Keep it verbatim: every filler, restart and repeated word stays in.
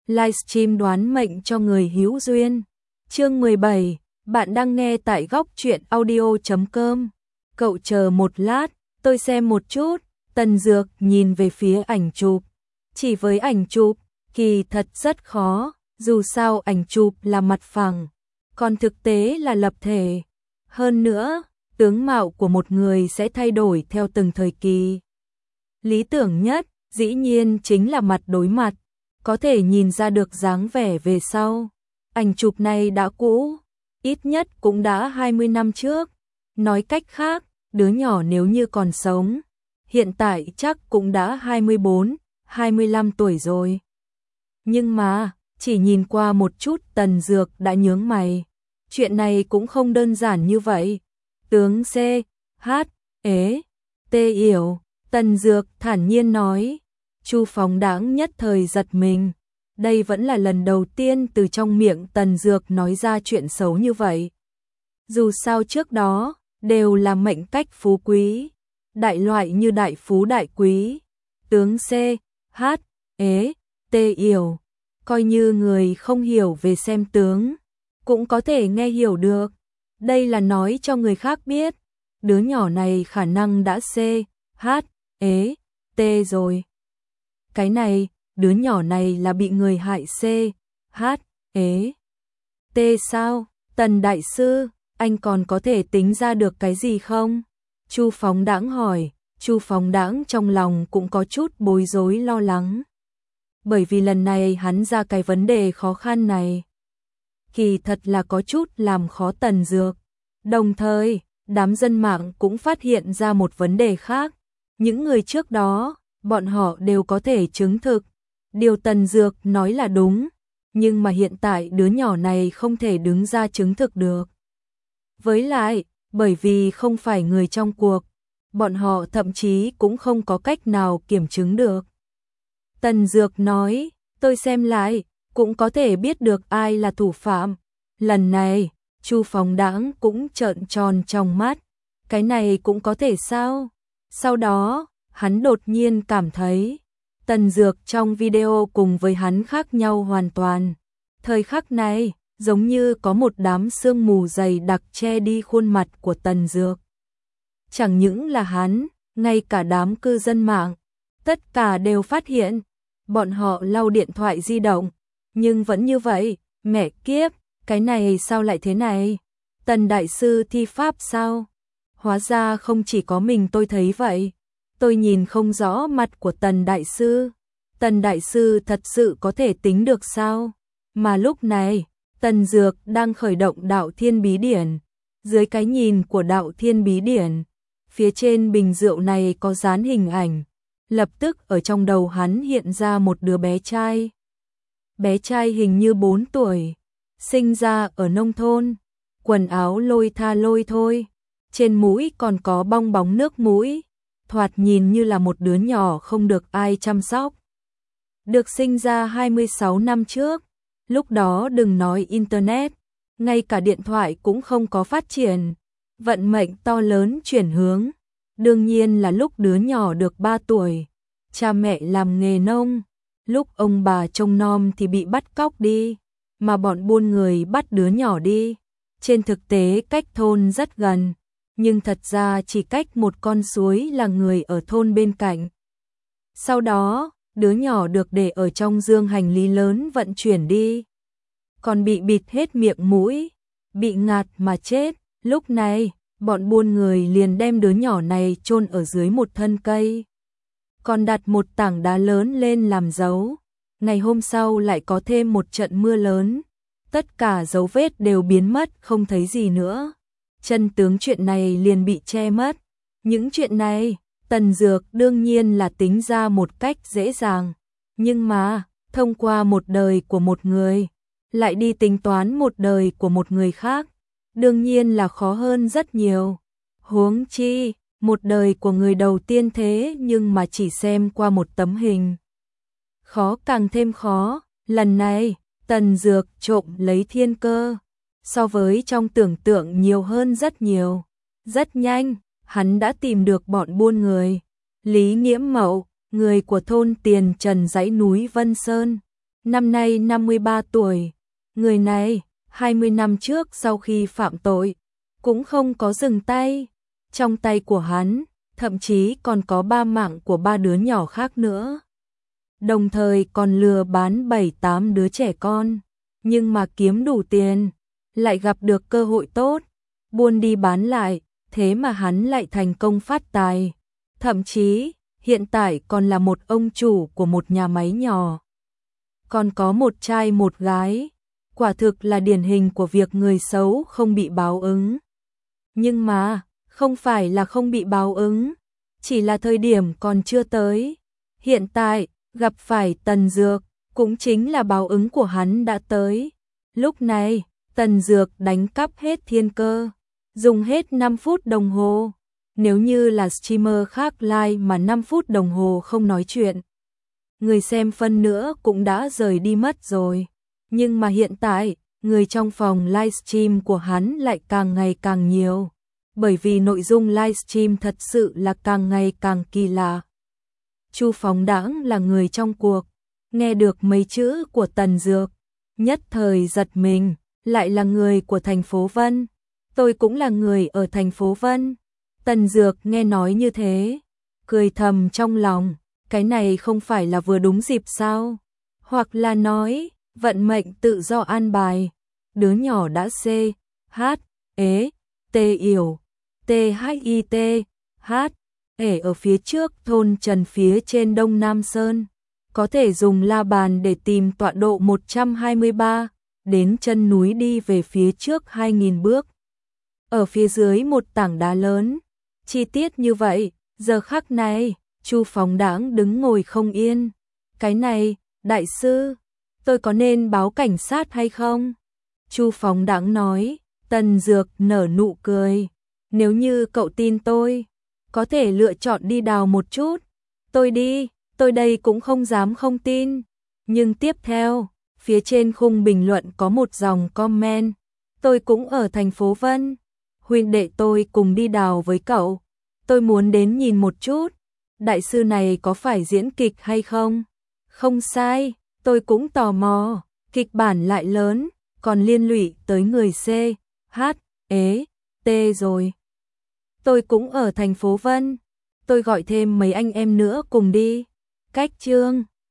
livestream đoán mệnh cho người hữu duyên. Chương mười bảy, bạn đang nghe tại góc truyện audio chấm com. Cậu chờ một lát, tôi xem một chút. Tần Dược nhìn về phía ảnh chụp. Chỉ với ảnh chụp, kỳ thật rất khó, dù sao ảnh chụp là mặt phẳng, còn thực tế là lập thể. Hơn nữa, tướng mạo của một người sẽ thay đổi theo từng thời kỳ. Lý tưởng nhất, dĩ nhiên chính là mặt đối mặt, có thể nhìn ra được dáng vẻ về sau. Ảnh chụp này đã cũ, ít nhất cũng đã hai mươi năm trước. Nói cách khác, đứa nhỏ nếu như còn sống, hiện tại chắc cũng đã hai mươi bốn, hai mươi lăm tuổi rồi. Nhưng mà, chỉ nhìn qua một chút Tần Dược đã nhướng mày. Chuyện này cũng không đơn giản như vậy. Tướng C, H, ế, T yểu, Tần Dược thản nhiên nói. Chu Phóng Đãng nhất thời giật mình. Đây vẫn là lần đầu tiên từ trong miệng Tần Dược nói ra chuyện xấu như vậy. Dù sao trước đó, đều là mệnh cách phú quý. Đại loại như đại phú đại quý. Tướng C, H, ế, T yểu. Coi như người không hiểu về xem tướng, cũng có thể nghe hiểu được. Đây là nói cho người khác biết. Đứa nhỏ này khả năng đã C, H, ế, T rồi. Cái này, đứa nhỏ này là bị người hại C, H, ế, T sao? Tần Đại Sư, anh còn có thể tính ra được cái gì không? Chu Phóng Đãng hỏi. Chu Phóng Đãng trong lòng cũng có chút bối rối lo lắng. Bởi vì lần này hắn ra cái vấn đề khó khăn này, kỳ thật là có chút làm khó Tần Dược. Đồng thời, đám dân mạng cũng phát hiện ra một vấn đề khác. Những người trước đó, bọn họ đều có thể chứng thực. Điều Tần Dược nói là đúng, nhưng mà hiện tại đứa nhỏ này không thể đứng ra chứng thực được. Với lại, bởi vì không phải người trong cuộc, bọn họ thậm chí cũng không có cách nào kiểm chứng được. Tần Dược nói, tôi xem lại, cũng có thể biết được ai là thủ phạm. Lần này, Chu Phóng Đãng cũng trợn tròn trong mắt. Cái này cũng có thể sao? Sau đó, hắn đột nhiên cảm thấy, Tần Dược trong video cùng với hắn khác nhau hoàn toàn. Thời khắc này, giống như có một đám sương mù dày đặc che đi khuôn mặt của Tần Dược. Chẳng những là hắn, ngay cả đám cư dân mạng, tất cả đều phát hiện. Bọn họ lau điện thoại di động, nhưng vẫn như vậy, mẹ kiếp, cái này sao lại thế này? Tần Đại Sư thi pháp sao? Hóa ra không chỉ có mình tôi thấy vậy. Tôi nhìn không rõ mặt của Tần Đại Sư. Tần Đại Sư thật sự có thể tính được sao? Mà lúc này, Tần Dược đang khởi động Đạo Thiên Bí Điển. Dưới cái nhìn của Đạo Thiên Bí Điển, phía trên bình rượu này có dán hình ảnh. Lập tức ở trong đầu hắn hiện ra một đứa bé trai. Bé trai hình như bốn tuổi, sinh ra ở nông thôn, quần áo lôi tha lôi thôi, trên mũi còn có bong bóng nước mũi, thoạt nhìn như là một đứa nhỏ không được ai chăm sóc. Được sinh ra hai mươi sáu năm trước, lúc đó đừng nói internet, ngay cả điện thoại cũng không có phát triển, vận mệnh to lớn chuyển hướng. Đương nhiên là lúc đứa nhỏ được ba tuổi, cha mẹ làm nghề nông, lúc ông bà trông nom thì bị bắt cóc đi, mà bọn buôn người bắt đứa nhỏ đi. Trên thực tế cách thôn rất gần, nhưng thật ra chỉ cách một con suối là người ở thôn bên cạnh. Sau đó, đứa nhỏ được để ở trong dương hành lý lớn vận chuyển đi, còn bị bịt hết miệng mũi, bị ngạt mà chết. Lúc này, bọn buôn người liền đem đứa nhỏ này chôn ở dưới một thân cây, còn đặt một tảng đá lớn lên làm dấu. Ngày hôm sau lại có thêm một trận mưa lớn, tất cả dấu vết đều biến mất không thấy gì nữa. Chân tướng chuyện này liền bị che mất. Những chuyện này, Tần Dược đương nhiên là tính ra một cách dễ dàng, nhưng mà, thông qua một đời của một người, lại đi tính toán một đời của một người khác, đương nhiên là khó hơn rất nhiều. Huống chi, một đời của người đầu tiên thế nhưng mà chỉ xem qua một tấm hình. Khó càng thêm khó, lần này, Tần Dược trộm lấy thiên cơ, so với trong tưởng tượng nhiều hơn rất nhiều. Rất nhanh, hắn đã tìm được bọn buôn người. Lý Nghiễm Mậu, người của thôn Tiền Trần dãy núi Vân Sơn. năm nay năm mươi ba tuổi. Người này, hai mươi năm trước sau khi phạm tội, cũng không có dừng tay. Trong tay của hắn, thậm chí còn có ba mạng của ba đứa nhỏ khác nữa. Đồng thời còn lừa bán bảy tám đứa trẻ con. Nhưng mà kiếm đủ tiền, lại gặp được cơ hội tốt, buôn đi bán lại, thế mà hắn lại thành công phát tài. Thậm chí, hiện tại còn là một ông chủ của một nhà máy nhỏ. Còn có một trai một gái, quả thực là điển hình của việc người xấu không bị báo ứng. Nhưng mà, không phải là không bị báo ứng, chỉ là thời điểm còn chưa tới. Hiện tại, gặp phải Tần Dược, cũng chính là báo ứng của hắn đã tới. Lúc này, Tần Dược đánh cắp hết thiên cơ, dùng hết năm phút đồng hồ. Nếu như là streamer khác live mà năm phút đồng hồ không nói chuyện, người xem phân nữa cũng đã rời đi mất rồi. Nhưng mà hiện tại, người trong phòng livestream của hắn lại càng ngày càng nhiều, bởi vì nội dung livestream thật sự là càng ngày càng kỳ lạ. Chu Phóng Đãng là người trong cuộc, nghe được mấy chữ của Tần Dược, nhất thời giật mình, lại là người của thành phố Vân. Tôi cũng là người ở thành phố Vân. Tần Dược nghe nói như thế, cười thầm trong lòng, cái này không phải là vừa đúng dịp sao? Hoặc là nói, vận mệnh tự do an bài. Đứa nhỏ đã C, H, ế, T yểu, T H I T, H, ể ở phía trước thôn Trần phía trên Đông Nam Sơn. Có thể dùng la bàn để tìm tọa độ một trăm hai mươi ba, đến chân núi đi về phía trước hai nghìn bước. Ở phía dưới một tảng đá lớn, chi tiết như vậy, giờ khắc này, Chu Phóng Đãng đứng ngồi không yên. Cái này, đại sư, tôi có nên báo cảnh sát hay không? Chu Phóng Đãng nói. Tần Dược nở nụ cười. Nếu như cậu tin tôi, có thể lựa chọn đi đào một chút. Tôi đi, tôi đây cũng không dám không tin. Nhưng tiếp theo, phía trên khung bình luận có một dòng comment. Tôi cũng ở thành phố Vân. Huynh đệ tôi cùng đi đào với cậu. Tôi muốn đến nhìn một chút. Đại sư này có phải diễn kịch hay không? Không sai, tôi cũng tò mò. Kịch bản lại lớn, còn liên lụy tới người C, H, ế, T rồi. Tôi cũng ở thành phố Vân. Tôi gọi thêm mấy anh em nữa cùng đi. Cách chương